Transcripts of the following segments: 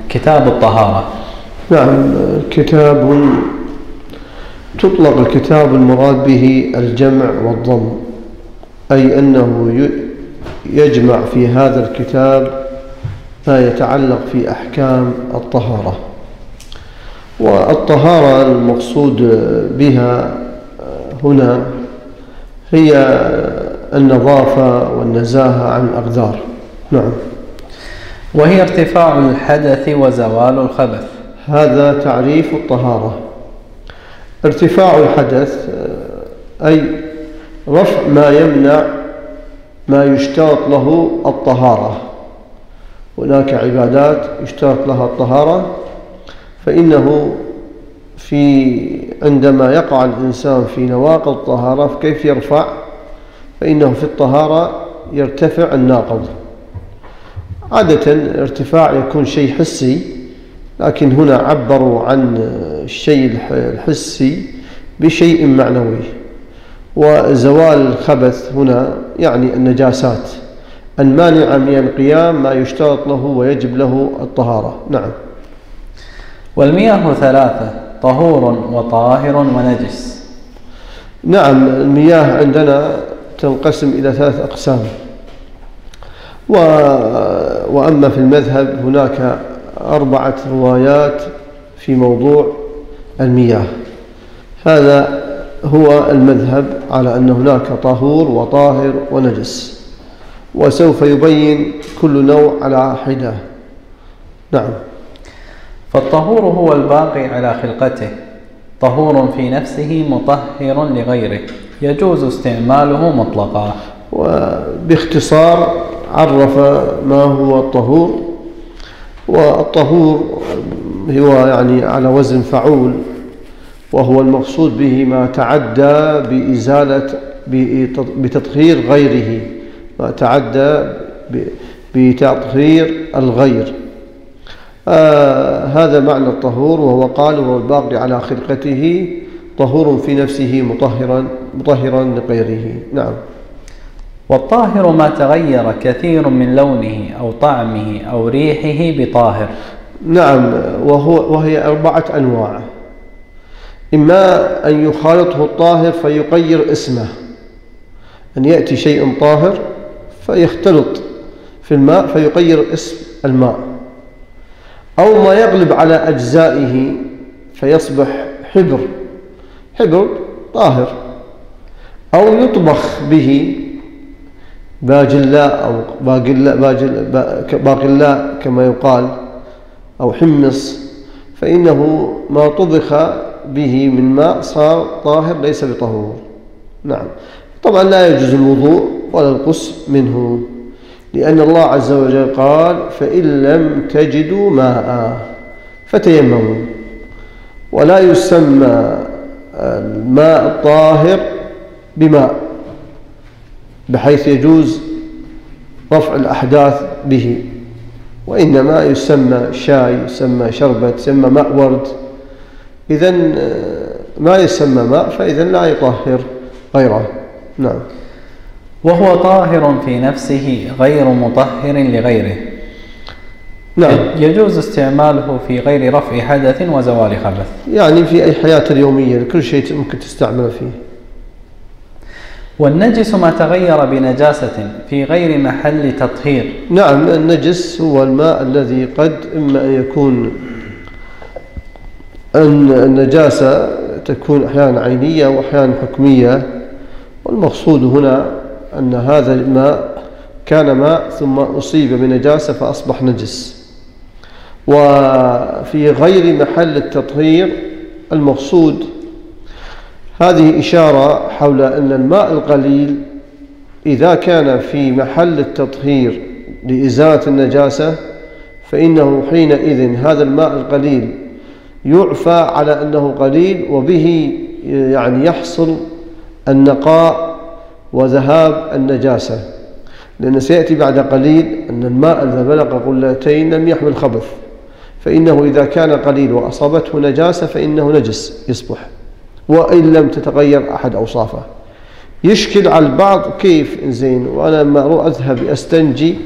كتاب الطهارة. نعم، كتاب تطلق الكتاب المراد به الجمع والضم، أي أنه يجمع في هذا الكتاب ما يتعلق في أحكام الطهارة. والطهارة المقصود بها هنا هي النظافة والنزاهة عن الأقدار. نعم. وهي ارتفاع الحدث وزوال الخبث. هذا تعريف الطهارة. ارتفاع الحدث أي رفع ما يمنع ما يشترط له الطهارة. هناك عبادات يشترط لها الطهارة، فإنه عندما يقع الإنسان في نواقض الطهارة كيف يرفع؟ فإنه في الطهارة يرتفع الناقض. عادة ارتفاع يكون شيء حسي، لكن هنا عبروا عن الشيء الحسي بشيء معنوي. وزوال الخبث هنا يعني النجاسات المانعة من القيام ما يشترط له ويجب له الطهارة. نعم. والمياه ثلاثة: طهور وطاهر ونجس. نعم، المياه عندنا تنقسم إلى 3 أقسام. وأما في المذهب هناك 4 روايات في موضوع المياه. هذا هو المذهب على أن هناك طهور وطاهر ونجس، وسوف يبين كل نوع على حدة. نعم. فالطهور هو الباقي على خلقته، طهور في نفسه مطهر لغيره، يجوز استعماله مطلقا. وباختصار عرف ما هو الطهور. والطهور هو يعني على وزن فعول، وهو المقصود به ما تعدى بتطهير غيره، ما تعدى بتطهير الغير. هذا معنى الطهور. وهو قال وهو الباقي على خلقته، طهور في نفسه مطهرا لغيره. نعم. والطاهر ما تغير كثير من لونه أو طعمه أو ريحه بطاهر. نعم، وهي 4 أنواع. إما أن يخالطه الطاهر فيغير اسمه، أن يأتي شيء طاهر فيختلط في الماء فيغير اسم الماء، أو ما يغلب على أجزائه فيصبح حبر طاهر، أو يطبخ به باجلاء أو باقلاء كما يقال، أو حمص، فإنه ما طبخ به من ماء صار طاهر ليس بطهور. نعم. طبعا لا يجوز الوضوء ولا الغسل منه، لأن الله عز وجل قال فإن لم تجدوا ماء فتيمموا. ولا يسمى الماء الطاهر بماء بحيث يجوز رفع الأحداث به، وإنما يسمى شاي، يسمى شربة، يسمى ماء ورد. إذن ما يسمى ماء فإذن لا يطهر غيره. نعم. وهو طاهر في نفسه غير مطهر لغيره. نعم. يجوز استعماله في غير رفع حدث وزوال خبث، يعني في أي حياة اليومية كل شيء ممكن تستعمل فيه. والنجس ما تغير بنجاسة في غير محل تطهير. نعم، النجس هو الماء الذي قد إما أن يكون أن النجاسة تكون أحيانا عينية وأحيانا حكمية، والمقصود هنا أن هذا الماء كان ماء ثم أصيب بنجاسة فأصبح نجس. وفي غير محل التطهير المقصود هذه إشارة حول أن الماء القليل إذا كان في محل التطهير لإزالة النجاسة فإنه حينئذ هذا الماء القليل يعفى على أنه قليل، وبه يعني يحصل النقاء وذهاب النجاسة. لأن سيأتي بعد قليل أن الماء إذا بلغ قلتين لم يحمل خبث، فإنه إذا كان قليل وأصابته نجاسة فإنه نجس يصبح، وإن لم تتغير أحد أوصافه. يشكل على البعض كيف إنزين وأنا لما أذهب أستنجي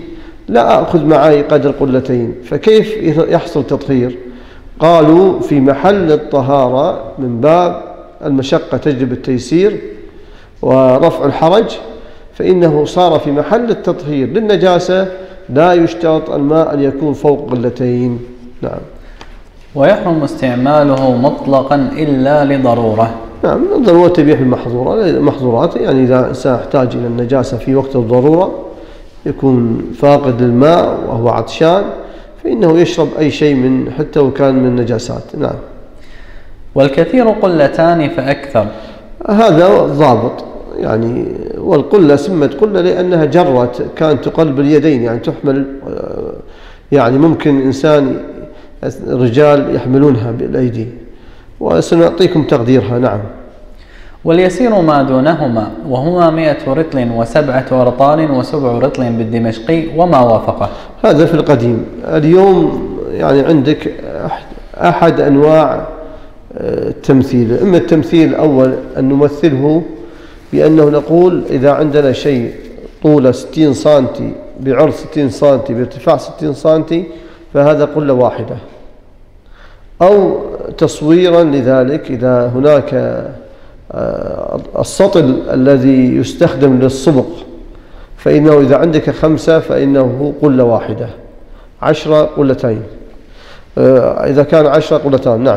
لا أخذ معي قدر قلتين، فكيف يحصل تطهير؟ قالوا في محل الطهارة من باب المشقة تجلب التيسير ورفع الحرج، فإنه صار في محل التطهير للنجاسة لا يشترط الماء أن يكون فوق قلتين. نعم. ويحرم استعماله مطلقا إلا لضرورة. نعم، الضرورة تبيح المحظورات، يعني إذا سيحتاج إلى النجاسة في وقت الضرورة يكون فاقد للماء وهو عطشان فإنه يشرب أي شيء من حتى وكان من النجاسات. نعم. والكثير قلتان فأكثر، هذا ضابط، يعني والقلة سمت قلة لأنها جرت، كانت تقل باليدين، يعني تحمل، يعني ممكن إنسان رجال يحملونها بالأيدي، وسنعطيكم تقديرها. نعم. واليسير ما دونهما وهما 100 رطل و7 أرطال و7 رطل بالدمشقي وما وافقه. هذا في القديم. اليوم يعني عندك أحد أنواع التمثيل، إما التمثيل الأول أن نمثله بأنه نقول إذا عندنا شيء طوله 60 سنتي بعرض 60 سنتي بارتفاع 60 سنتي فهذا قلة واحدة، أو تصويرا لذلك إذا هناك السطل الذي يستخدم للصبغ فإنه إذا عندك 5 فإنه قلة واحدة، 10 قلتين، إذا كان 10 قلتان. نعم.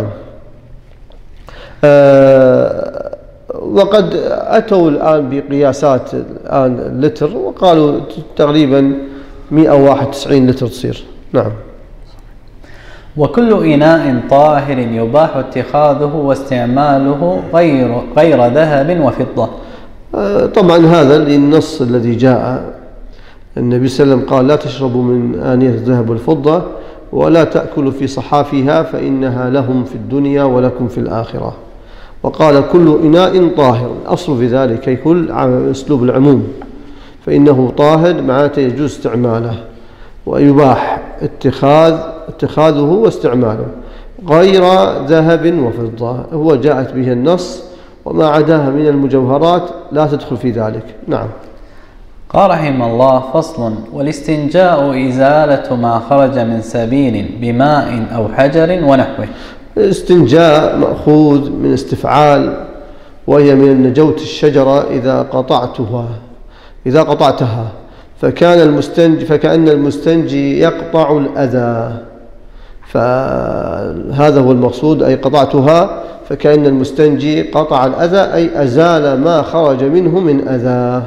وقد أتوا الآن بقياسات الآن اللتر وقالوا تقريبا 191 لتر تصير. نعم. وكل إناء طاهر يباح اتخاذه واستعماله غير ذهب وفضة. طبعا هذا للنص الذي جاء، النبي صلى الله عليه وسلم قال لا تشربوا من آنية الذهب والفضة ولا تأكلوا في صحافها فإنها لهم في الدنيا ولكم في الآخرة. وقال كل إناء طاهر، الأصل في ذلك يكون أسلوب العموم، فإنه طاهر معناته يجوز استعماله ويباح اتخاذه واستعماله غير ذهب وفضة، هو جاءت به النص، وما عداها من المجوهرات لا تدخل في ذلك. نعم. قال رحمه الله: فصل: والاستنجاء إزالة ما خرج من سبيل بماء أو حجر ونحوه. الاستنجاء مأخوذ من استفعال، وهي من نجوة الشجرة إذا قطعتها فكأن المستنجي يقطع الأذى، فهذا هو المقصود، أي قطعتها فكأن المستنجي قطع الأذى، أي أزال ما خرج منه من أذى.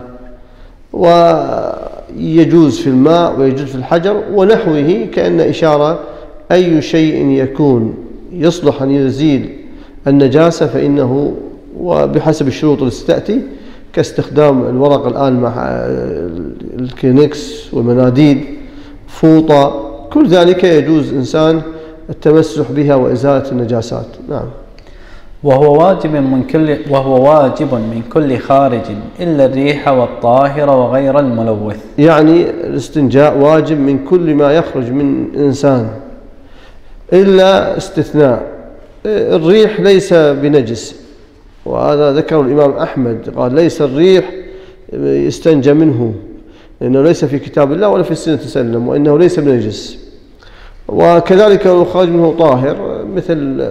ويجوز في الماء ويجوز في الحجر ونحوه، كأن إشارة أي شيء يكون يصلح أن يزيل النجاسة فإنه، وبحسب الشروط التي تأتي كاستخدام الورق الآن مع الكلينكس والمناديل، فوطة، كل ذلك يجوز إنسان التمسح بها وإزالة النجاسات. نعم. وهو واجب من كل خارج إلا الريح والطاهر وغير الملوث. يعني الاستنجاء واجب من كل ما يخرج من إنسان إلا استثناء الريح ليس بنجس، وهذا ذكر الإمام أحمد، قال ليس الريح يستنجى منه لأنه ليس في كتاب الله ولا في السنة تسلم، وإنه ليس بنجس. وكذلك لو خرج منه طاهر مثل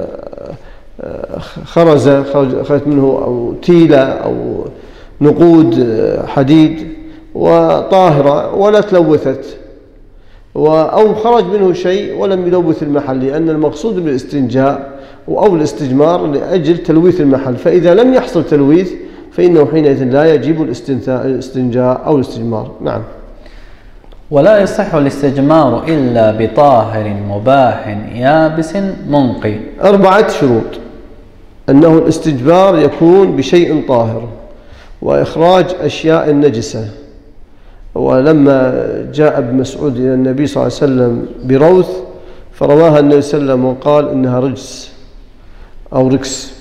خرجت منه أو تيلة أو نقود حديد وطاهرة ولا تلوثت، أو خرج منه شيء ولم يلوث المحل، لأن المقصود بالاستنجاء أو الاستجمار لأجل تلويث المحل، فإذا لم يحصل تلويث فإنه حينئذ لا يجب الاستنجاء أو الاستجمار. نعم. ولا يصح الاستجمار إلا بطاهر مباح يابس منقي. 4 شروط: أنه الاستجمار يكون بشيء طاهر، وإخراج أشياء النجسة. ولما جاء ابن مسعود إلى النبي صلى الله عليه وسلم بروث فرواها النبي صلى الله عليه وسلم وقال إنها رجس أو ركس،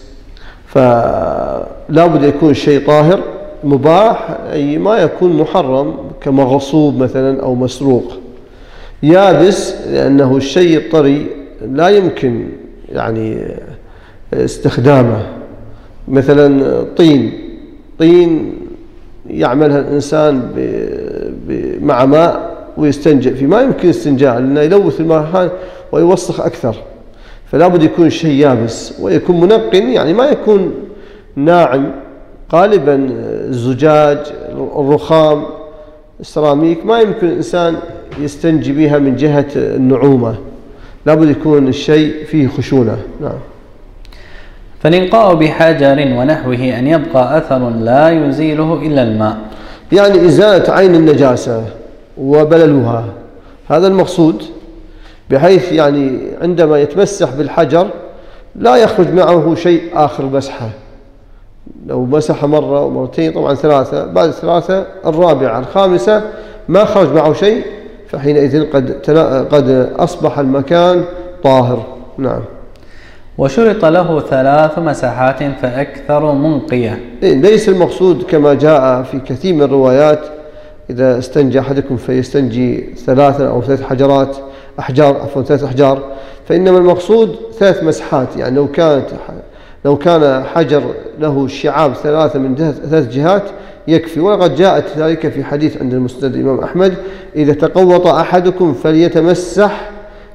فلا بد يكون الشيء طاهر مباح، أي ما يكون محرم كمغصوب مثلا أو مسروق. يابس لأنه الشيء الطري لا يمكن يعني استخدامه، مثلا طين يعملها الإنسان مع ماء ويستنجأ فيه، ما يمكن استنجاء لأنه يلوث المكان ويوسخ أكثر، فلا بد يكون شيء يابس ويكون منقٍ، يعني ما يكون ناعم. غالبا الزجاج، الرخام، السيراميك ما يمكن الإنسان يستنجي بها من جهة النعومة، لا بد يكون الشيء فيه خشونة. نعم. فالإنقاء بحجر ونحوه أن يبقى أثر لا يزيله إلا الماء، يعني إزالة عين النجاسة وبللها، هذا المقصود، بحيث يعني عندما يتمسح بالحجر لا يخرج معه شيء آخر مسحه. لو مسح مرة ومرتين طبعا ثلاثة، بعد الثلاثة الرابعة الخامسة ما خرج معه شيء، فحينئذ قد أصبح المكان طاهر. نعم. وشرط له 3 مسحات فأكثر منقية. ليس المقصود كما جاء في كثير من الروايات إذا استنجى أحدكم فيستنجي 3 أو 3 3 أحجار، فإنما المقصود 3 مسحات، يعني لو كان حجر له شعاب 3 من 3 جهات يكفي. وقد جاءت ذلك في حديث عند المسند الإمام أحمد: إذا تقوط أحدكم فليتمسح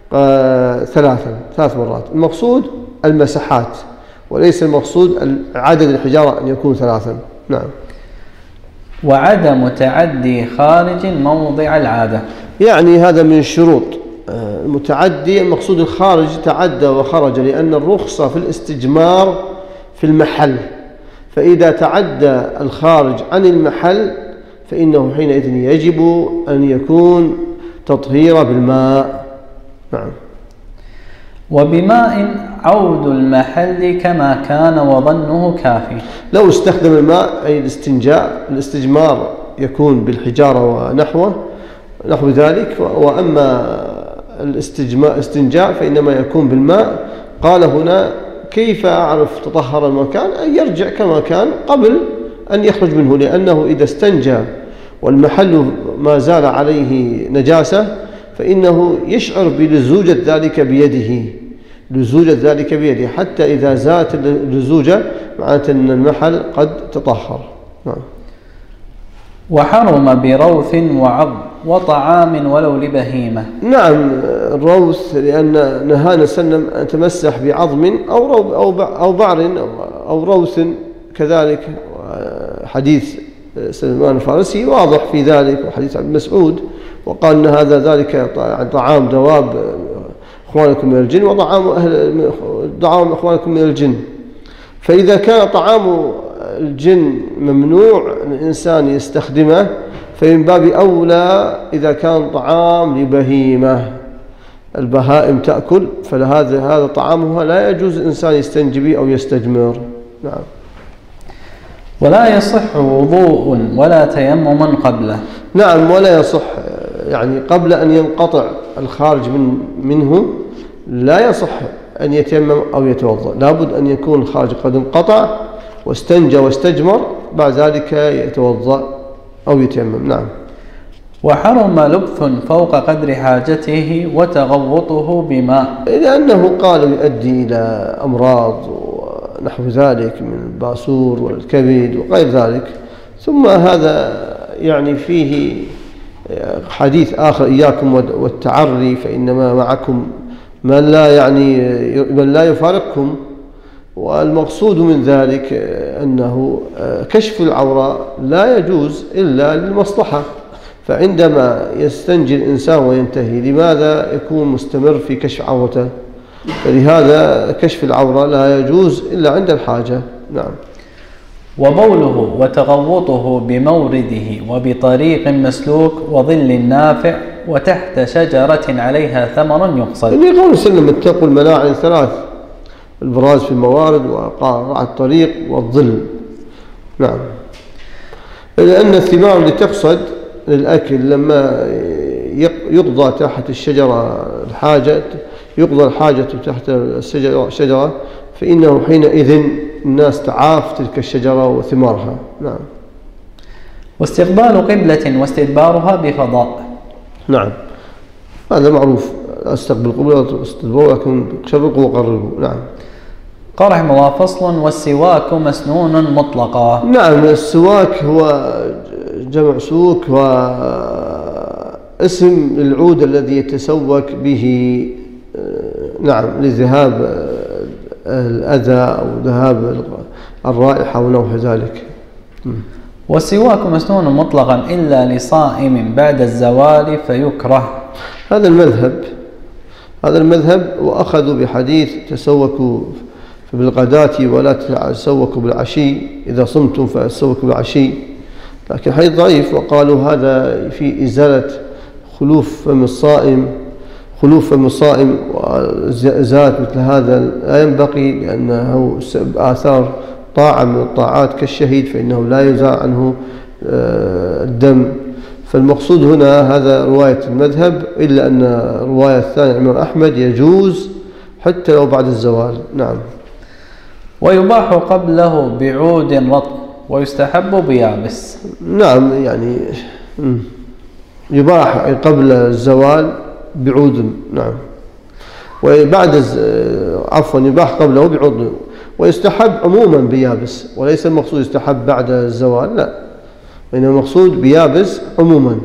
3 مرات. المقصود المسحات، وليس المقصود عدد الحجارة أن يكون 3. نعم. وعدم تعدي خارج موضع العادة، يعني هذا من الشروط. المتعدي المقصود الخارج، تعدى وخرج، لأن الرخصة في الاستجمار في المحل، فإذا تعدى الخارج عن المحل فإنه حينئذ يجب أن يكون تطهير بالماء. نعم. وبماء عود المحل كما كان وظنه كافي. لو استخدم الماء أي الاستجمار يكون بالحجارة ونحو ذلك، وأما الاستنجاء فإنما يكون بالماء. قال هنا: كيف أعرف تطهر المكان؟ أن يرجع كما كان قبل أن يخرج منه، لأنه إذا استنجى والمحل ما زال عليه نجاسة فإنه يشعر بلزوجة ذلك بيده، حتى إذا زالت اللزوجة معناته أن المحل قد تطهر. نعم. وحرم بروث وعظم وطعام ولو لبهيمة. نعم، الروث لأن نهانا سلم أن تمسح بعظم أو بعر أو روث كذلك. حديث سلمان الفارسي واضح في ذلك، وحديث عبد مسعود، وقال أن ذلك طعام دواب إخوانكم من الجن وطعام إخوانكم من الجن. فإذا كان طعام الجن ممنوع الإنسان يستخدمه، فمن باب أولى إذا كان طعام لبهيمة، البهائم تأكل، فهذا طعامها لا يجوز الإنسان يستنجي به أو يستجمر. نعم. ولا يصح وضوء ولا تيمم قبله. نعم، ولا يصح، يعني قبل أن ينقطع الخارج منه لا يصح أن يتيمم أو يتوضأ، لابد أن يكون الخارج قد انقطع واستنجى واستجمر، بعد ذلك يتوضأ أو يتيمم. نعم. وحرم لبث فوق قدر حاجته وتغوطه بماء، لأنه قال يؤدي إلى أمراض ونحو ذلك من الباسور والكبد وغير ذلك. لا هذا يعني فيه حديث آخر: إياكم والتعري فإنما معكم من لا يفارقكم. والمقصود من ذلك أنه كشف العورة لا يجوز إلا للمصلحة، فعندما يستنجي الإنسان وينتهي لماذا يكون مستمر في كشف عورته؟ فلهذا كشف العورة لا يجوز إلا عند الحاجة. نعم. وبوله وتغوطه بمورده وبطريق مسلوك وظل نافع وتحت شجرة عليها ثمر يقصد. اللي قول سلم: اتقوا الملاعن 3: البراز في الموارد وقاطع الطريق والظل. نعم. لأن الثمار اللي تقصد للأكل لما يقضى تحت الشجرة يقضى الحاجة تحت الشجرة فإنه حينئذ الناس تعاف تلك الشجرة وثمارها. نعم. واستقبال قبلة واستدبارها بفضاء. نعم، هذا معروف: استقبل قبلة واستدبار لكن شرقوا وقربوا. نعم. قال رحمه الله: فصل: والسواك مسنون مطلقا. نعم، السواك هو جمع سوك، واسم العود الذي يتسوك به نعم لذهاب الأذى أو ذهاب الرائحة ونحو ذلك. والسواك مسنون مطلقا إلا لصائم بعد الزوال فيكره. هذا المذهب وأخذوا بحديث تسوكوا بالغداة ولا تسوكوا بالعشي، إذا صمتم فسوكوا بالعشي، لكن حديث ضعيف، وقالوا هذا في إزالة خلوف فم الصائم وإزالة مثل هذا لا ينبغي، لأنه آثار طاعة من الطاعات كالشهيد فإنه لا يزال عنه الدم. فالمقصود هنا هذا رواية المذهب، إلا أن الرواية الثانية الإمام أحمد يجوز حتى لو بعد الزوال. نعم. ويباح قبله بعود رطب ويستحب بيابس. نعم، يعني يباح قبل الزوال بعود، نعم، وبعد يباح قبله بعود، ويستحب عموما بيابس، وليس المقصود يستحب بعد الزوال، لا، إنما المقصود بيابس عموما.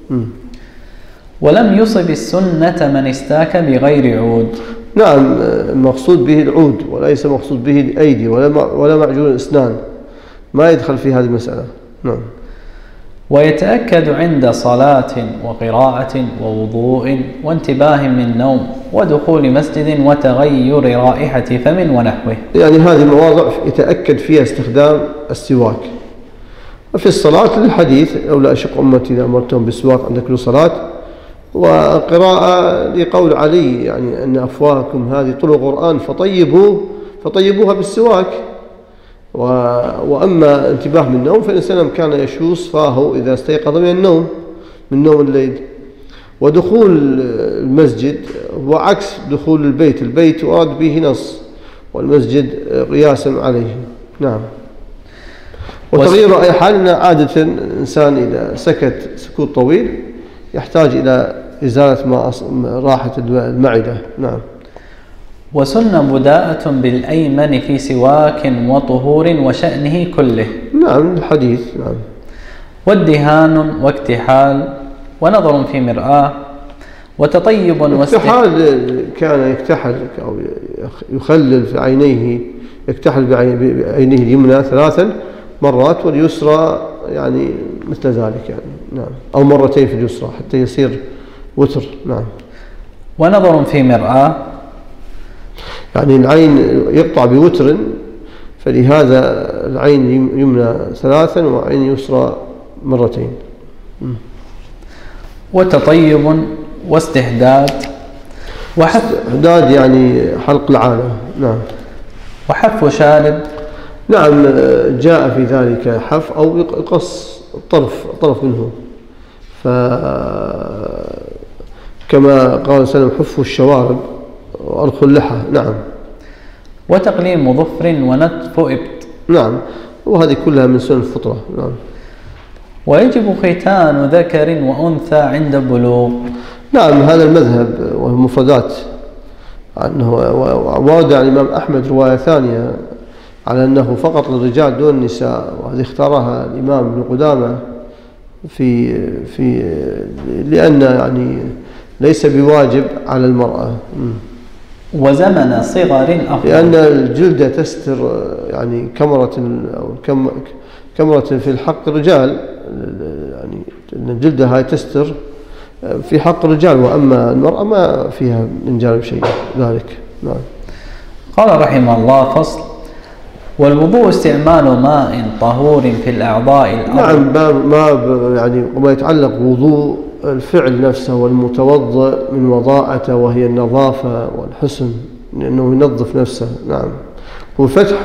ولم يصب السنة من استاك بغير عود. نعم، المقصود به العود وليس مقصود به الأيدي ولا معجون الأسنان، ما يدخل في هذه المسألة. نعم. ويتأكد عند صلاة وقراءة ووضوء وانتباه من نوم ودخول مسجد وتغير رائحة فم ونحوه. يعني هذه المواضع يتأكد فيها استخدام السواك. وفي الصلاة للحديث لولا أشق أمتي إذا أمرتهم بالسواك عند كل صلاة، وقراءة لقول علي يعني أن أفواهكم هذه طرق قرآن فطيبوها بالسواك. وأما انتباه من النوم فالإنسان كان يشوص فاه إذا استيقظ من نوم الليل. ودخول المسجد وعكس دخول البيت ورد به نص، والمسجد قياسا عليه. نعم. وتغيير أي حال عادة الإنسان إذا سكت سكوت طويل يحتاج إلى إزالة راحة المعدة. نعم. وسن بداءة بالأيمن في سواك وطهور وشأنه كله. نعم، الحديث. نعم. والدهان واكتحال ونظر في مرآة وتطيب اكتحال كان يكتحل أو يخلل في عينيه، يكتحل بعينيه اليمنى 3 مرات واليسرى يعني مثل ذلك يعني. نعم. أو مرتين في اليسرى حتى يصير وتر. نعم. ونظر في مرآة يعني العين يقطع بوتر، فلهذا العين يمنى 3 وعين يسرى مرتين. وتطيب واستحداد استحداد يعني حلق العانة. نعم. وحف شارب. نعم، جاء في ذلك حف أو يقص طرف منه، كما قال سلم حفوا الشوارب وأرخوا اللحى. نعم. وتقليم ظفر ونتف إبط. نعم، وهذه كلها من سنن الفطرة. نعم. ويجب ختان ذكر وأنثى عند بلوغ. نعم، هذا المذهب والمفردات أنه ورد عن الإمام أحمد رواية ثانية على أنه فقط للرجال دون النساء، وهذه اختارها الإمام ابن قدامة لأن يعني ليس بواجب على المرأة. وزمن صغر أفضل، لأن الجلدة تستر يعني كمرة في الحق الرجال، يعني الجلدة هاي تستر في حق الرجال، وأما المرأة ما فيها من جانب شيء ذلك. نعم. قال رحمه الله: فصل. والوضوء استعمال ماء طهور في الأعضاء الأربع. نعم، يعني ما يتعلق بوضوء الفعل نفسه والمتوضئ من وضاءته، وهي النظافة والحسن، لأنه ينظف نفسه. نعم. وفتح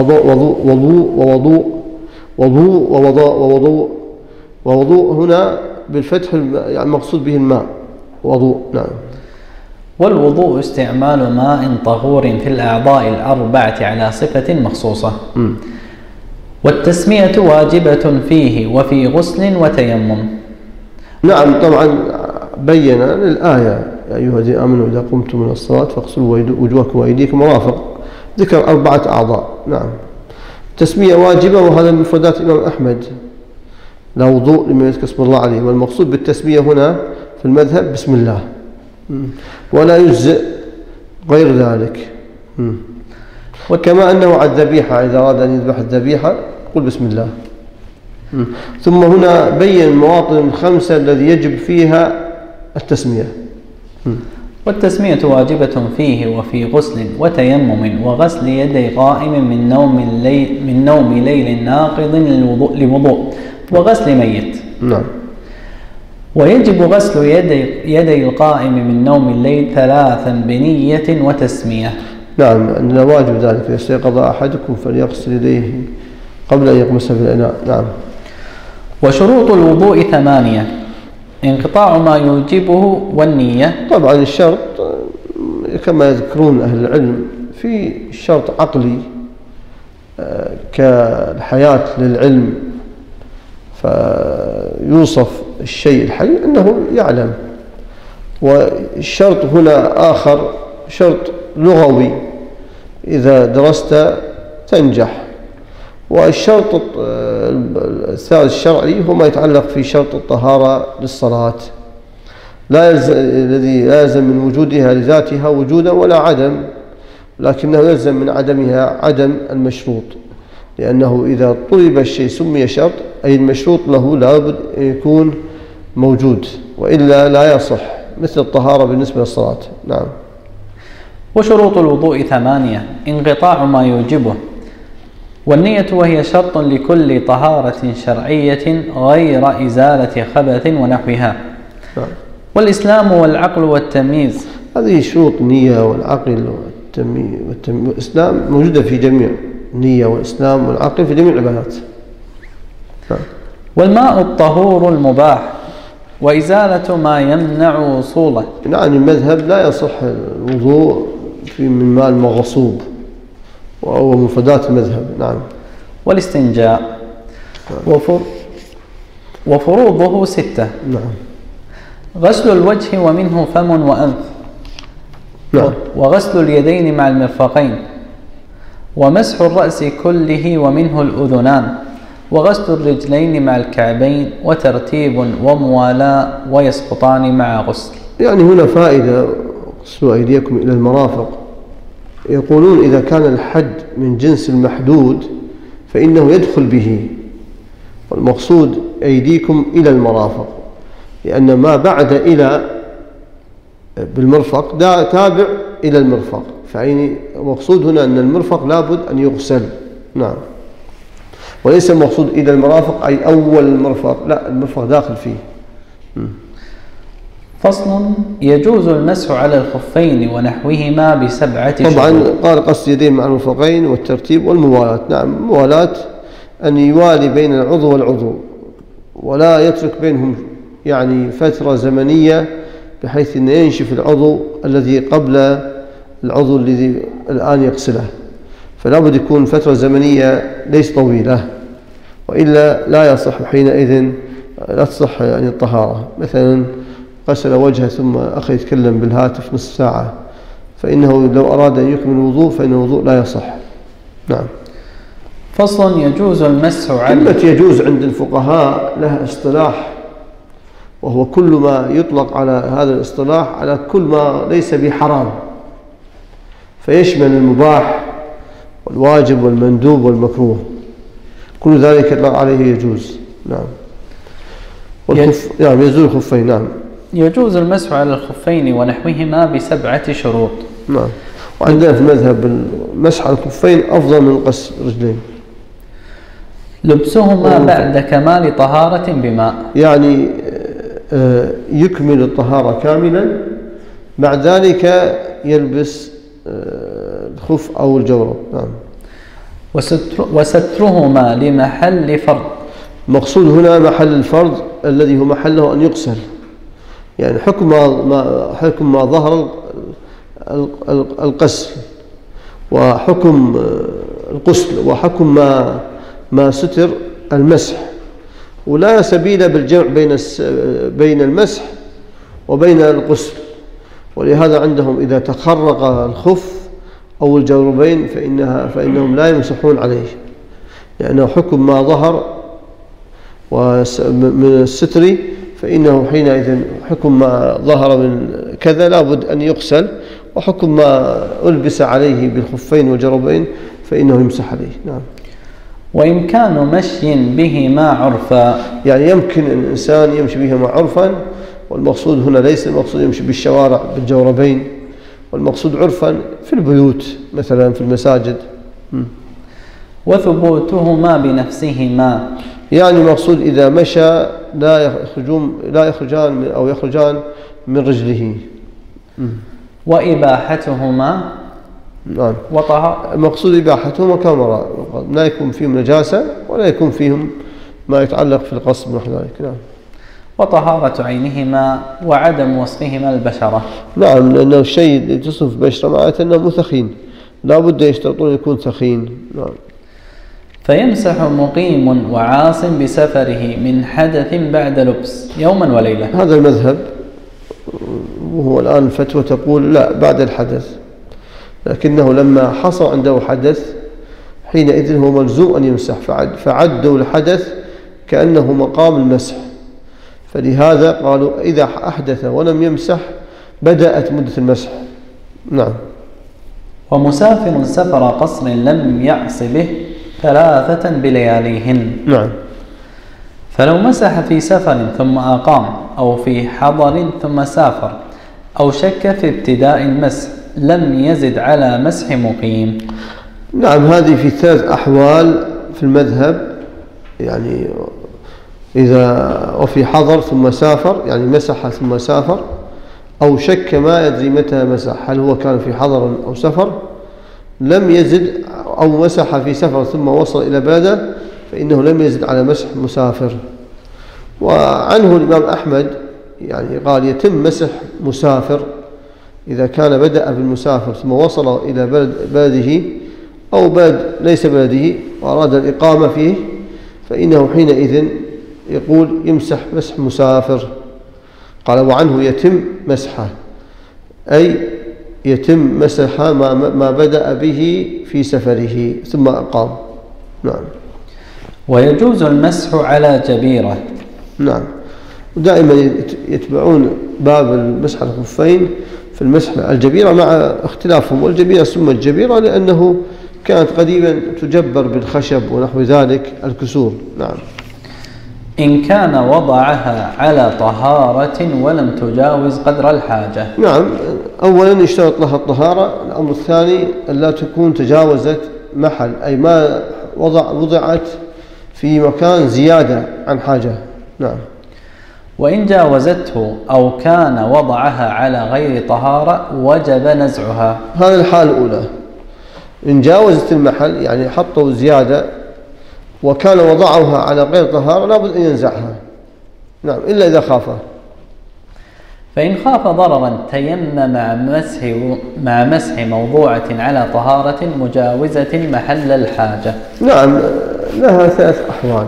ووضوء هنا بالفتح يعني مقصود به الماء وضوء. نعم. والوضوء استعمال ماء طهور في الأعضاء الأربعة على صفة مخصوصة. والتسمية واجبة فيه وفي غسل وتيمم. نعم، طبعا بين للآية: يا أيها الذين آمنوا إذا قمتم من الصلاة فاغسلوا وجوهكم وأيديكم مرافق، ذكر 4 أعضاء. نعم. التسمية واجبة، وهذا من مفردات الإمام أحمد: لا وضوء لمن يذكر اسم الله عليه. والمقصود بالتسمية هنا في المذهب بسم الله، ولا يجزئ غير ذلك. وكما أنه على الذبيحة إذا أراد أن يذبح الذبيحة يقول بسم الله. ثم هنا بين المواطن الخمسة الذي يجب فيها التسمية. والتسمية واجبة فيه وفي غسل وتيمم وغسل يدي قائم من نوم ليل ناقض لوضوء وغسل ميت. نعم. ويجب غسل يدي القائم من نوم الليل 3 بنية وتسمية. نعم، أن واجب ذلك. إذا استيقظ أحدكم فليغسل يديه قبل أن يغمس في الإناء. نعم. وشروط الوضوء 8: انقطاع ما يوجبه والنية. طبعا الشرط كما يذكرون أهل العلم في شرط عقلي كالحياة للعلم، فيوصف الشيء الحي أنه يعلم. والشرط هنا آخر شرط لغوي، إذا درست تنجح. والشرط الثالث الشرعي هو ما يتعلق في شرط الطهارة للصلاة، الذي لا يلزم من وجودها لذاتها وجودا ولا عدم، لكنه يلزم من عدمها عدم المشروط، لأنه إذا طلب الشيء سمي شرط، أي المشروط له لابد أن يكون موجود، وإلا لا يصح، مثل الطهارة بالنسبة للصلاة. نعم. وشروط الوضوء 8: انقطاع ما يوجبه، والنية وهي شرط لكل طهارة شرعية غير إزالة خبث ونحوها. نعم. والإسلام والعقل والتمييز. هذه شروط النية والعقل والإسلام موجودة في جميع النية والإسلام والعقل في جميع العبادات. نعم. والماء الطهور المباح، وإزالة ما يمنع وصوله. يعني المذهب لا يصح الوضوء من ماء مغصوب، وهو مفردات المذهب. نعم. والاستنجاء. وفروضه 6: نعم. غسل الوجه ومنه فم وأنف. نعم. وغسل اليدين مع المرفقين، ومسح الرأس كله ومنه الأذنان، وغسل الرجلين مع الكعبين، وترتيب وموالاة، ويسقطان مع غسل. يعني هنا فائدة: غسلوا أيديكم إلى المرافق. يقولون إذا كان الحد من جنس المحدود فإنه يدخل به، والمقصود أيديكم إلى المرافق، لأن ما بعد إلى بالمرفق تابع إلى المرفق، فأين المقصود هنا أن المرفق لابد أن يغسل. نعم. وليس المقصود إلى المرافق أي أول المرفق، لا، المرفق داخل فيه. فصل: يجوز المسح على الخفين ونحوهما ب7 شروط. طبعا قال غسل اليدين مع المرفقين والترتيب والموالاة. نعم. الموالاة أن يوالي بين العضو والعضو، ولا يترك بينهم يعني فترة زمنية بحيث أن ينشف العضو الذي قبل العضو الذي الآن يغسله، فلا بد يكون فترة زمنية ليس طويلة، وإلا لا يصح حينئذ، لا تصح يعني الطهارة. مثلا غسل وجهه ثم أخذ يتكلم بالهاتف نصف ساعة، فإنه لو أراد أن يكمل الوضوء فإن الوضوء لا يصح. نعم. فصل: يجوز المسح على كلمة يجوز عند الفقهاء لها اصطلاح، وهو كل ما يطلق على هذا الاصطلاح على كل ما ليس بحرام، فيشمل المباح والواجب والمندوب والمكروه، كل ذلك يطلق عليه يجوز. نعم. نعم. يزول الخفين. نعم. يجوز المسح على الخفين ونحوهما ب7 شروط. نعم. وعندنا في المذهب المسح على الخفين أفضل من غسل الرجلين. لبسهما بعد كمال طهارة بماء، يعني يكمل الطهارة كاملا، بعد ذلك يلبس الخف أو الجورب. نعم. وسترهما لمحل فرض. المقصود هنا محل الفرض الذي هو محله أن يغسل، يعني حكم ما ظهر الغسل، وحكم الغسل، وحكم ما ستر المسح، ولا سبيل بالجمع بين المسح وبين الغسل. ولهذا عندهم إذا تخرق الخف أو الجوربين فإنهم لا يمسحون عليه، لأنه حكم ما ظهر من الستر فإنه حينئذ حكم ما ظهر من كذا لابد أن يغسل، وحكم ما ألبس عليه بالخفين والجربين فإنه يمسح عليه. نعم. وإمكان مشي بهما عرفا، يعني يمكن أن الإنسان يمشي بهما عرفا، والمقصود هنا ليس المقصود يمشي بالشوارع بالجوربين، والمقصود عرفا في البيوت مثلا في المساجد. وثبوتهما بنفسهما، يعني المقصود إذا مشى لا يخرجان أو يخرجان من رجله. وإباحتهما، نعم، المقصود إباحتهما كما لا يكون فيهم نجاسة ولا يكون فيهم ما يتعلق في القصب ونحو ذلك. نعم. وطهارة عينهما وعدم وصفهما البشرة. نعم، لأنه الشيء تصف بشرة معناته أنه مثخين، لا بد يشترطون يكون ثخين. نعم. فيمسح مقيم وعاص بسفره من حدث بعد لبس يوما وليلة. هذا المذهب، وهو الآن الفتوى تقول لا بعد الحدث، لكنه لما حصل عنده حدث حينئذ هو ملزوم أن يمسح، فعدوا الحدث كأنه مقام المسح، فلهذا قالوا إذا أحدث ولم يمسح بدأت مدة المسح. نعم. ومسافر سفر قصر لم يعص به 3 بلياليهن. نعم. فلو مسح في سفر ثم أقام، أو في حضر ثم سافر، أو شك في ابتداء المسح لم يزد على مسح مقيم. نعم، هذه في 3 أحوال في المذهب، يعني إذا وفي حضر ثم سافر يعني مسح ثم سافر، أو شك ما يدري متى مسح هل هو كان في حضر أو سفر لم يزد، أو مسح في سفر ثم وصل إلى بلده فإنه لم يزد على مسح مسافر. وعنه الإمام أحمد يعني قال يتم مسح مسافر إذا كان بدأ بالمسافر ثم وصل إلى بلده أو بلد ليس بلده وأراد الإقامة فيه، فإنه حينئذ يقول يمسح مسح مسافر. قال وعنه يتم مسحه، أي يتم مسح ما بدأ به في سفره ثم أقام. نعم. ويجوز المسح على جبيرة. نعم، ودائما يتبعون باب المسح على الخفين في المسح على الجبيرة مع اختلافهم، والجبيرة سمت جبيرة لأنه كانت قديما تجبر بالخشب ونحو ذلك الكسور. نعم. إن كان وضعها على طهارة ولم تجاوز قدر الحاجة. نعم، أولا يشترط لها الطهارة. الأمر الثاني أن لا تكون تجاوزت محل، أي ما وضعت في مكان زيادة عن حاجة. نعم. وإن جاوزته أو كان وضعها على غير طهارة وجب نزعها. هذا الحالة الأولى. إن جاوزت المحل يعني حطوا زيادة وكان وضعها على غير طهارة لابد أن ينزعها. نعم، إلا إذا خافه. فإن خاف ضررا تيمم مع مسح موضوعة على طهارة مجاوزة محل الحاجة. نعم، لها 3 أحوال.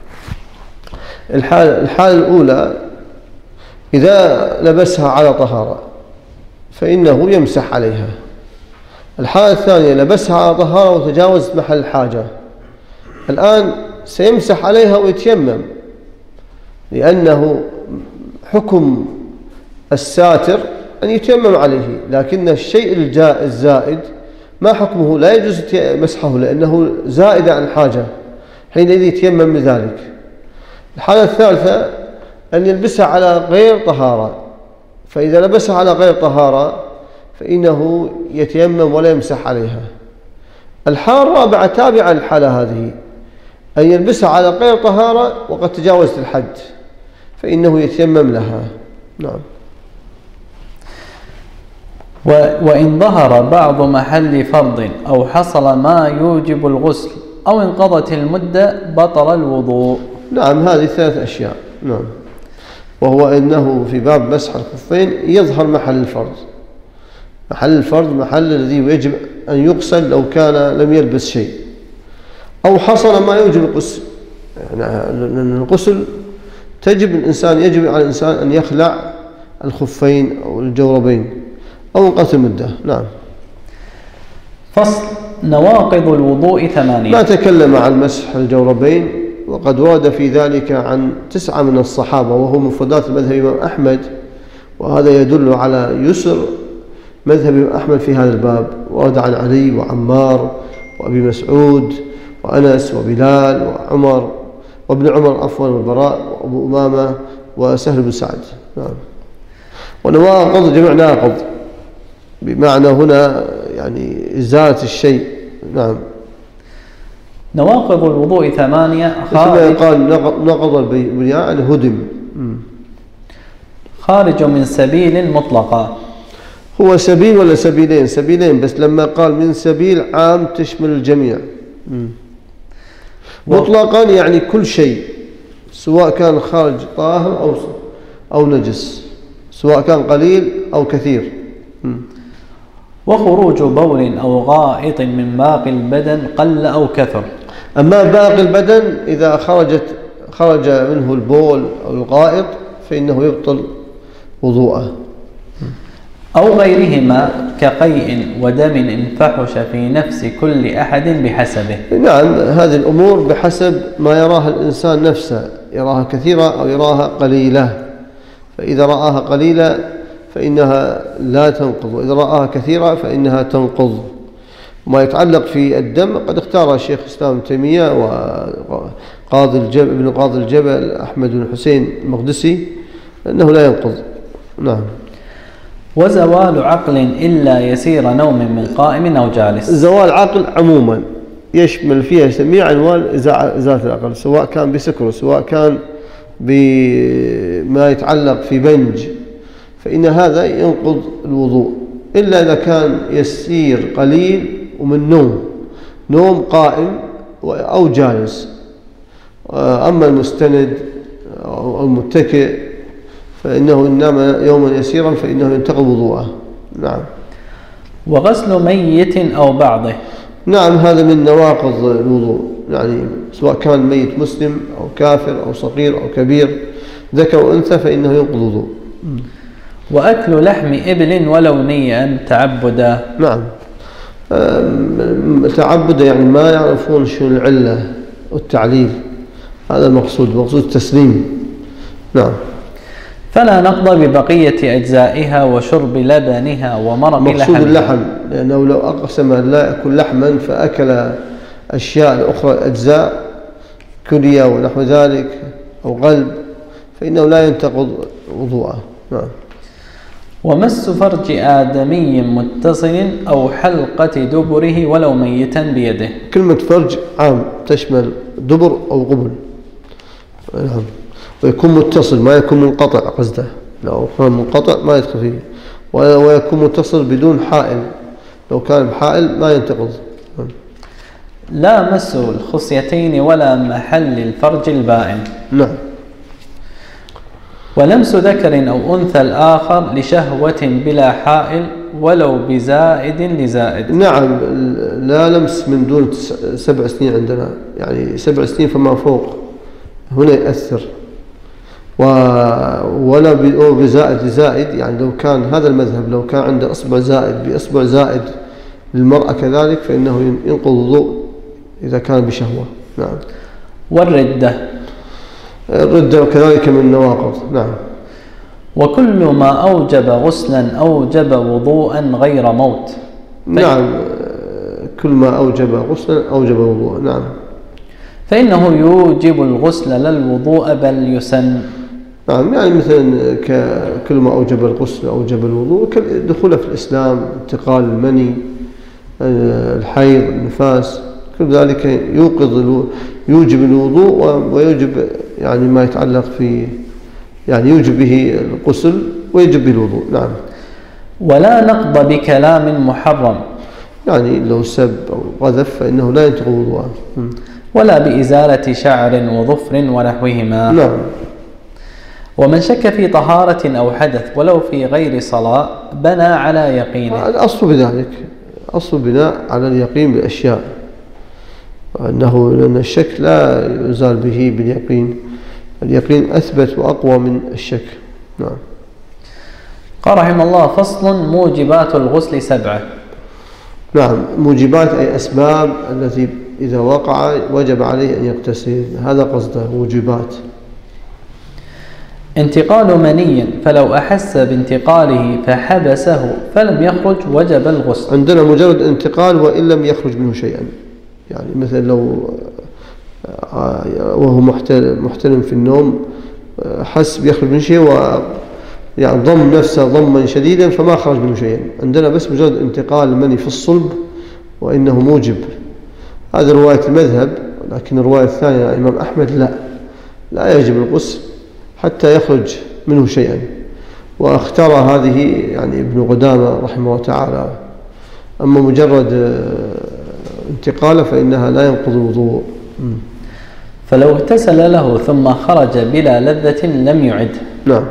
الحالة الأولى إذا لبسها على طهارة فإنه يمسح عليها. الحالة الثانية لبسها على طهارة وتجاوزت محل الحاجة، الآن سيمسح عليها ويتيمم، لأنه حكم الساتر أن يتيمم عليه، لكن الشيء الزائد ما حكمه، لا يجوز مسحه لأنه زائد عن الحاجة، حينئذ يتيمم بذلك. الحالة الثالثة أن يلبسها على غير طهارة، فإذا لبسها على غير طهارة فإنه يتيمم ولا يمسح عليها. الحالة الرابعة تابعة للحالة هذه، أن يلبسها على غير طهارة وقد تجاوزت الحد فإنه يتيمم لها. نعم. وإن ظهر بعض محل فرض أو حصل ما يوجب الغسل أو انقضت المدة بطل الوضوء. نعم، هذه 3 أشياء. نعم. وهو أنه في باب مسح الخفين يظهر محل الفرض. محل الفرض محل الذي يجب أن يغسل لو كان لم يلبس شيء، أو حصل ما يوجب الغسل، يعني الغسل يجب على الإنسان أن يخلع الخفين أو الجوربين أو انقضت المدة. نعم. فصل. نواقض الوضوء 8. ما تكلم عن مسح الجوربين وقد ورد في ذلك عن 9 من الصحابة، وهو مفردات المذهب الإمام أحمد، وهذا يدل على يسر مذهب الإمام أحمد في هذا الباب. ورد عن علي وعمار وأبي مسعود وأنس وبلال وعمر وابن عمر عفوا والبراء وأبو أمامة وسهل بن سعد. نعم. ونواقض جمع ناقض، بمعنى هنا يعني إزالة الشيء. نعم. نواقض الوضوء 8. قال نقض البنيان الهدم، خارج من سبيل مطلقا. هو سبيل ولا سبيلين؟ سبيلين، بس لما قال من سبيل عام تشمل الجميع. مطلقا يعني كل شيء، سواء كان خارج طاهر أو نجس، سواء كان قليل أو كثير. وخروج بول أو غائط من باقي البدن قل أو كثر. أما باقي البدن إذا خرج منه البول أو الغائط فإنه يبطل وضوءه. أو غيرهما كقيء ودم انفحش في نفس كل أحد بحسبه. نعم، هذه الأمور بحسب ما يراها الإنسان نفسه، يراها كثيرة أو يراها قليلة. فإذا رآها قليلة فإنها لا تنقض، وإذا رآها كثيرة فإنها تنقض. ما يتعلق في الدم قد اختار الشيخ الإسلام ابن تيمية ابن قاضي الجبل أحمد بن حسين المقدسي أنه لا ينقض. نعم. وزوال عقل إلا يسير نوم من قائم أو جالس. زوال عقل عموما يشمل فيها جميع أنواع إزالة العقل، سواء كان بسكر سواء كان بما يتعلق في بنج، فإن هذا ينقض الوضوء، إلا إذا كان يسير قليل ومن نوم قائم أو جالس. أما المستند أو المتكئ فإنه إن نام يوما يسيرا فإنه ينتقض وضوءه. نعم. وغسل ميت أو بعضه. نعم، هذا من نواقض الوضوء، يعني سواء كان ميت مسلم أو كافر أو صغير أو كبير ذكر وأنثى فإنه ينقض وضوء. وأكل لحم إبل ولو نيئا تعبدا. نعم، تعبدا يعني ما يعرفون شو العلة والتعليل، هذا المقصود التسليم. نعم. فلا نقض ببقية أجزائها وشرب لبنها ومرق لحمها. مقصود اللحم، لأنه لو أقسم لا يأكل لحما فأكل أشياء أخرى أجزاء كلية ونحو ذلك أو قلب فإنه لا ينتقض وضوءه. نعم. ومس فرج آدمي متصل أو حلقة دبره ولو ميتا بيده. كلمة فرج عام تشمل دبر أو قبل. نعم. ويكون متصل ما يكون منقطع، قصده لو كان منقطع ما يدخل فيه، ويكون متصل بدون حائل، لو كان بحائل ما ينتقض. لا مس الخصيتين ولا محل الفرج البائن. نعم. ولمس ذكر أو أنثى الآخر لشهوة بلا حائل ولو بزائد لزائد. نعم، لا لمس من دون 7 سنين عندنا، يعني 7 سنين فما فوق هنا يأثر، ولا بزائد لزائد، يعني لو كان هذا المذهب لو كان عنده أصبع زائد بأصبع زائد للمرأة كذلك فإنه ينقض وضوء إذا كان بشهوة. نعم. الردة كذلك من النواقض. نعم. وكل ما أوجب غسلا أوجب وضوءا غير موت. نعم، كل ما أوجب غسلا أوجب وضوءا. نعم. فإنه يوجب الغسل لا الوضوء بل يسن. نعم، يعني مثلا كل ما أوجب الغسل أوجب الوضوء، كالدخول في الإسلام، انتقال المني، الحيض، النفاس، كل ذلك يوجب الوضوء ويوجب يعني ما يتعلق في يعني يوجب به الغسل ويجب به الوضوء. نعم. ولا نقض بكلام محرم، يعني لو سب أو قذف فإنه لا ينتقض وضوءه. ولا بإزالة شعر وظفر ونحوهما. نعم. ومن شك في طهارة أو حدث ولو في غير صلاة بنى على يقينه. الأصل بذلك، أصل بناء على اليقين بالأشياء، لأن الشك لا يزال به باليقين، اليقين أثبت وأقوى من الشك. نعم. قال رحمه الله: فصل: موجبات الغسل 7. نعم، موجبات أي أسباب التي إذا وقع وجب عليه أن يغتسل، هذا قصده وجوبات. انتقال مني فلو أحس بانتقاله فحبسه فلم يخرج وجب الغسل. عندنا مجرد انتقال وإن لم يخرج منه شيئا، يعني مثلا لو وهو محتلم في النوم حس بيخرج منه شيء يعني ضم نفسه ضما شديدا فما خرج منه شيئا، عندنا بس مجرد انتقال المني في الصلب وإنه موجب. هذا رواية المذهب، لكن الرواية الثانية الإمام أحمد لا يجب الغسل حتى يخرج منه شيئا، واختار هذه يعني ابن قدامة رحمه الله تعالى. أما مجرد انتقاله فإنها لا ينقض الوضوء. فلو اغتسل له ثم خرج بلا لذة لم يعد. نعم.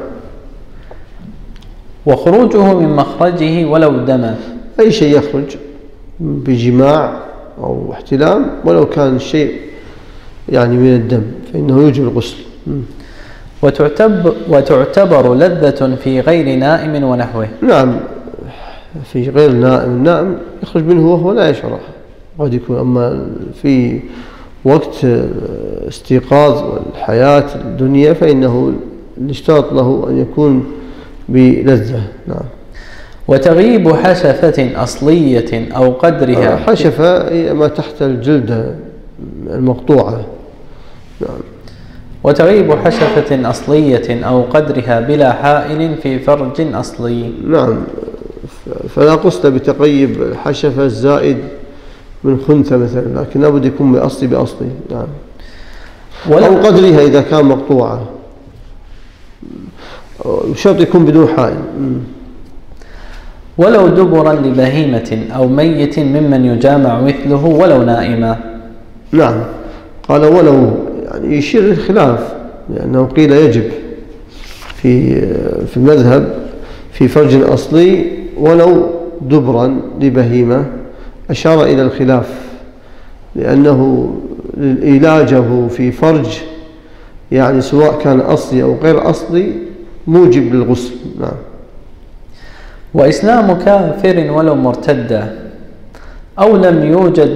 وخروجه من مخرجه ولو دما، أي شيء يخرج بجماع أو احتلام ولو كان الشيء يعني من الدم فإنه يوجب الغسل. وتعتبر لذة في غير نائم ونحوه. نعم، في غير نائم يخرج منه وهو لا يشعر قد يكون، أما في وقت استيقاظ والحياة الدنيا فإنه يشترط له أن يكون بلذة. نعم. وتغيب حشفة أصلية أو قدرها. حشفة ما تحت الجلدة المقطوعة. نعم. وتغيب حشفة أصلية أو قدرها بلا حائل في فرج أصلي. نعم، فلا قصد بتغيب الحشفة الزائد من خنثى مثلا، لكن لابد يكون بأصلي. نعم. أو قدرها إذا كان مقطوعة، شرط يكون بدون حائل. ولو دبرا لبهيمة أو ميت ممن يجامع مثله ولو نائما. نعم، قال ولو يعني يشير للخلاف، لأنه قيل يجب في المذهب في فرج أصلي ولو دبرا لبهيمة، أشار إلى الخلاف لأنه علاجه في فرج يعني سواء كان أصلي أو غير أصلي موجب للغسل. نعم. وإسلام كافر ولو مرتدا أو لم يوجد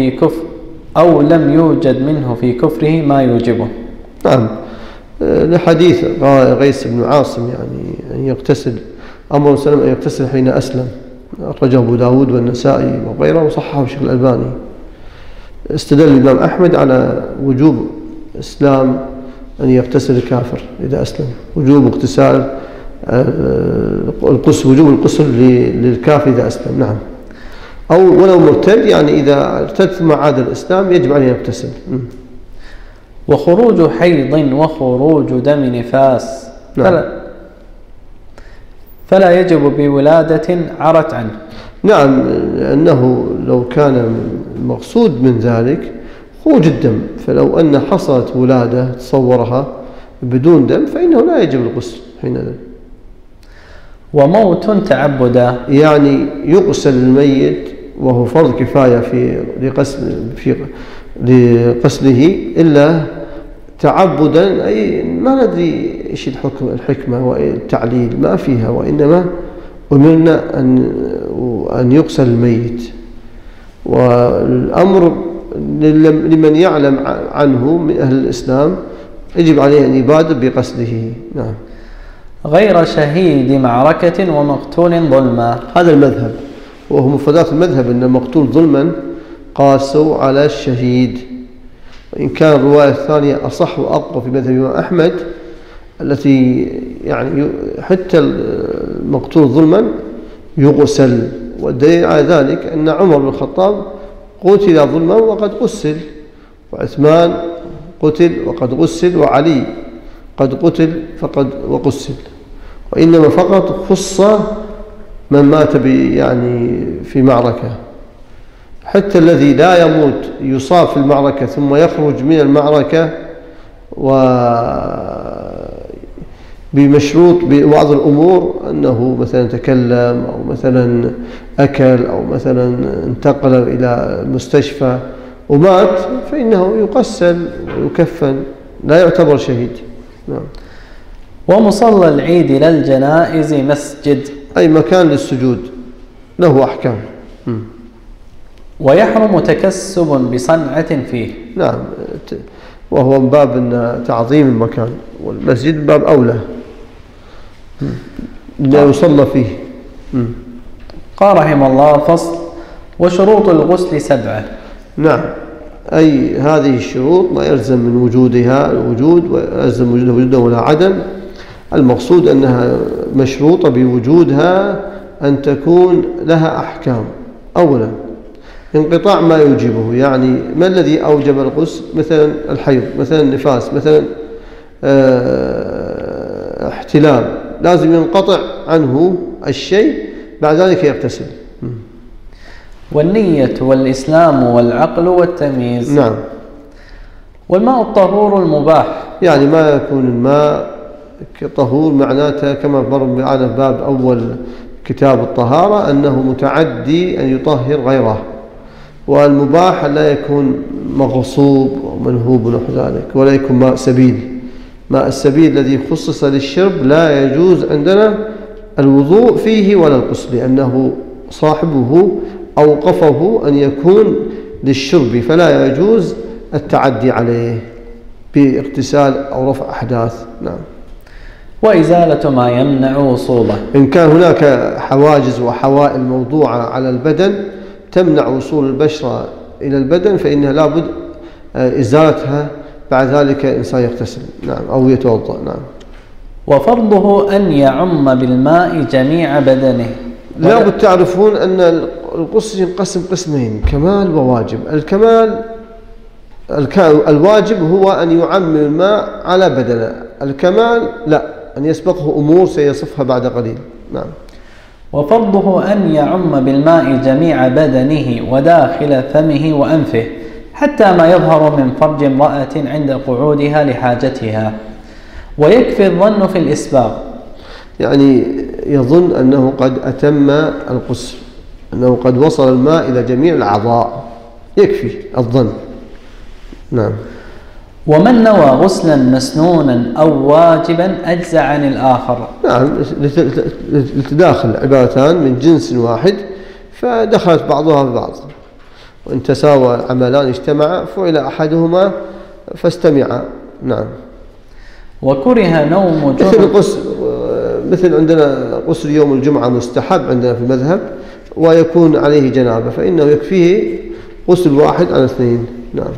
منه في كفره ما يوجبه. نعم، لحديث غيث بن عاصم يعني أن يغتسل، أمر وسلم أن يغتسل حين أسلم، أخرجه أبو داود والنسائي وغيره وصححه الشيخ الألباني. استدل الإمام أحمد على وجوب إسلام أن يغتسل الكافر إذا أسلم، وجوب اغتسال وجوب الغسل للكافر إذا أسلم. نعم. أو ولو مرتد، يعني إذا ارتد ثم عاد الإسلام يجب عليه أن يغتسل. وخروج حيض وخروج دم نفاس. نعم. فلا يجب بولادة عرت عنه. نعم، لأنه لو كان المقصود من ذلك خروج الدم، فلو أن حصلت ولادة تصورها بدون دم فإنه لا يجب الغسل حينئذ. وموت تعبدا، يعني يغسل الميت وهو فرض كفاية لغسله إلا تعبدا، أي ما ندري إيش الحكمة والتعليل ما فيها، وإنما أمرنا أن يغسل الميت، والأمر لمن يعلم عنه من أهل الإسلام يجب عليه أن يبادر بغسله. نعم. غير شهيد معركة ومقتول ظلما. هذا المذهب، وهو مفردات المذهب أن المقتول ظلما قاسوا على الشهيد، وإن كان الرواية الثانية أصح وأقوى في مذهب الإمام أحمد، التي يعني حتى المقتول ظلما يغسل، والدليل على ذلك أن عمر بن الخطاب قتل ظلما وقد غسل، وعثمان قتل وقد غسل، وعلي قد قتل وغسل، وإنما فقط خص من مات يعني في معركة. حتى الذي لا يموت يصاب في المعركة ثم يخرج من المعركة بمشروط ببعض الأمور، أنه مثلا تكلم أو مثلا أكل أو مثلا انتقل إلى المستشفى ومات، فإنه يغسل ويكفن، لا يعتبر شهيد. نعم. ومصلى العيد للجنائز مسجد، أي مكان للسجود له أحكام. ويحرم تكسب بصنعة فيه. نعم، وهو من باب تعظيم المكان، والمسجد من باب أولى لا يصلى فيه. قال رحمه الله: فصل: وشروط الغسل 7. نعم، أي هذه الشروط ما يلزم من وجودها الوجود، ويلزم وجودها ولا عدم. المقصود أنها مشروطة بوجودها أن تكون لها أحكام. أولا انقطاع ما يوجبه، يعني ما الذي أوجب الغسل؟ مثلا الحيض، مثلا النفاس، مثلا احتلام، لازم ينقطع عنه الشيء بعد ذلك يغتسل. والنية والإسلام والعقل والتمييز. نعم. والماء الطهور المباح، يعني ما يكون الماء طهور معناته كما مر معنا في باب أول كتاب الطهارة أنه متعدي أن يطهر غيره، والمباح لا يكون مغصوب ومنهوب ونحو ذلك، ولا يكون ماء سبيل. ماء السبيل الذي خصص للشرب لا يجوز عندنا الوضوء فيه ولا الغسل، لأنه صاحبه أوقفه أن يكون للشرب، فلا يجوز التعدي عليه باغتسال أو رفع أحداث. نعم. وإزالة ما يمنع وصوله، إن كان هناك حواجز وحوائل موضوعة على البدن تمنع وصول البشرة إلى البدن فإنها لابد إزالتها، بعد ذلك الإنسان يغتسل. نعم، أو يتوضأ. نعم. وفرضه أن يعم بالماء جميع بدنه. لابد تعرفون أن الغسل ينقسم قسمين: كمال وواجب. الواجب هو أن يعمم الماء على بدنه، الكمال لا، أن يسبقه أمور سيصفها بعد قليل. نعم. وفرضه أن يعم بالماء جميع بدنه وداخل فمه وأنفه حتى ما يظهر من فرج امرأة عند قعودها لحاجتها، ويكفي الظن في الإسباغ، يعني يظن أنه قد أتم الغسل، أنه قد وصل الماء إلى جميع الأعضاء، يكفي الظن. نعم. ومن نوى غسلا مسنونا أو واجبا أجزع عن الآخر. نعم، لتداخل عبارتان من جنس واحد فدخلت بعضها في بعض، وإن تساوى العملان اجتمعا فعل أحدهما فاستمعا. نعم. وكره نوم مثل عندنا غسل يوم الجمعة مستحب عندنا في المذهب، ويكون عليه جنابة، فإنه يكفيه غسل واحد عن اثنين. نعم.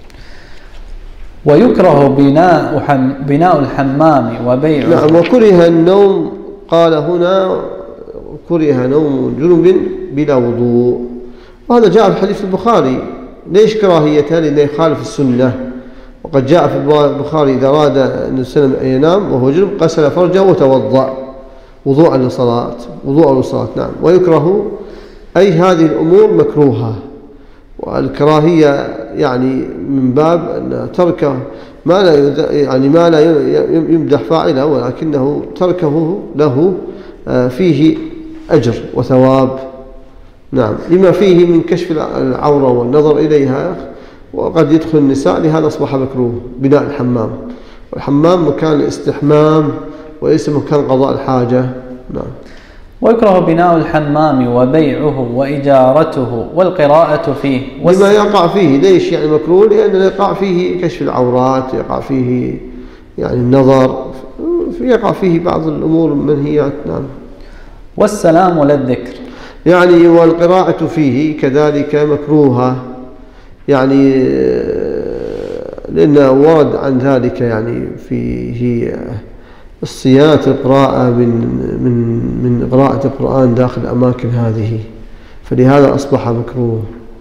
ويكره بناء الحمام وبيعه. نعم. وكره النوم، قال هنا كره نوم جنب بلا وضوء، وهذا جاء في حديث البخاري. ليش كراهيته؟ لأنه يخالف السنة، وقد جاء في البخاري: إذا أراد أن السلم أن ينام وهو جنب غسل فرجه وتوضأ وضوءا للصلاة. نعم. ويكره أي هذه الأمور مكروهة، والكراهية يعني من باب أن تركه ما لا يمدح فاعله، ولكنه تركه له فيه أجر وثواب. نعم. لما فيه من كشف العورة والنظر إليها، وقد يدخل النساء، لهذا أصبح مكروه بناء الحمام، والحمام مكان الاستحمام وليس مكان قضاء الحاجة. نعم. ويكره بناء الحمام وبيعه وإجارته والقراءة فيه لما يقع فيه. ليش يعني مكروه؟ لأن يقع فيه كشف العورات، يقع فيه يعني النظر، يقع فيه بعض الأمور المنهيات. نعم. والسلام للذكر، يعني والقراءة فيه كذلك مكروهة، يعني لأن ورد عن ذلك يعني فيه الصيانة القراءة من قراءة القرآن داخل الأماكن هذه، فلهذا أصبح مكروه.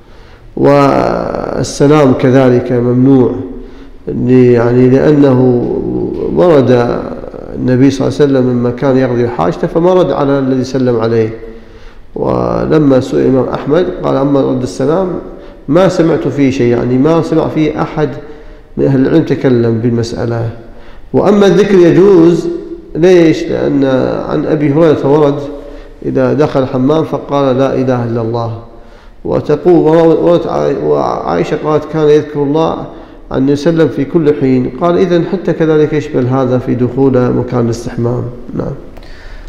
والسلام كذلك ممنوع، يعني لأنه ورد النبي صلى الله عليه وسلم لما كان يقضي حاجته فمرد على الذي سلم عليه، ولما سئل الإمام أحمد قال: أما رد السلام ما سمعت فيه شيء، يعني ما سمع فيه أحد من أهل العلم تكلم بالمسألة. وأما الذكر يجوز. ليش؟ لأن عن أبي هريرة ورد إذا دخل الحمام فقال: لا إله إلا الله. وعائشة قالت: كان يذكر الله عن يسلم في كل حين. قال: إذن حتى كذلك يشمل هذا في دخول مكان الاستحمام. نعم.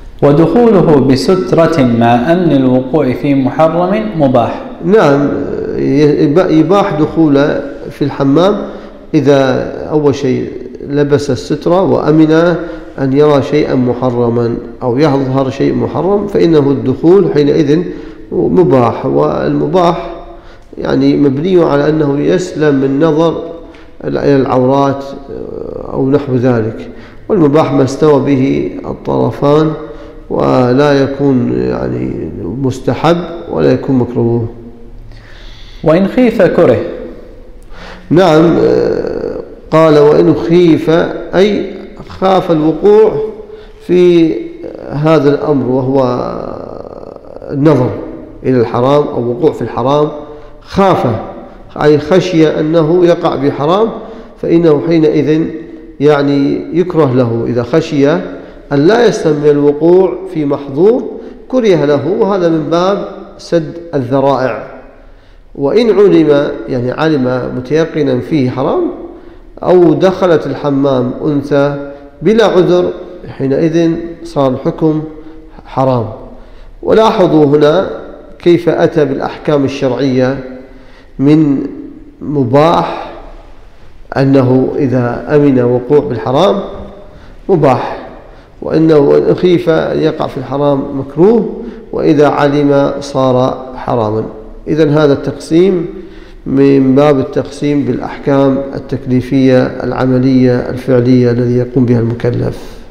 ودخوله بسترة مع أمن الوقوع في محرم مباح. نعم. يباح دخوله في الحمام إذا أول شيء لبس السترة وأمن أن يرى شيئا محرما أو يظهر شيء محرم، فإنه الدخول حينئذ مباح. والمباح يعني مبني على أنه يسلم من نظر إلى العورات أو نحو ذلك، والمباح ما استوى به الطرفان ولا يكون يعني مستحب ولا يكون مكروه. وإن خيف كره. نعم، قال وإن خيف أي خاف الوقوع في هذا الأمر وهو النظر إلى الحرام أو وقوع في الحرام، خاف أي خشي أنه يقع بحرام، فإنه حينئذ يعني يكره له إذا خشي أن لا يستمر الوقوع في محظور كره له، وهذا من باب سد الذرائع. وإن علم يعني علم متيقنا فيه حرام أو دخلت الحمام أنثى بلا عذر، حينئذ صار الحكم حرام. ولاحظوا هنا كيف أتى بالأحكام الشرعية من مباح أنه إذا أمن وقوع بالحرام مباح، وأنه إن خيف أن يقع في الحرام مكروه، وإذا علم صار حراما. إذن هذا التقسيم من باب التقسيم بالأحكام التكليفية العملية الفعلية الذي يقوم بها المكلف.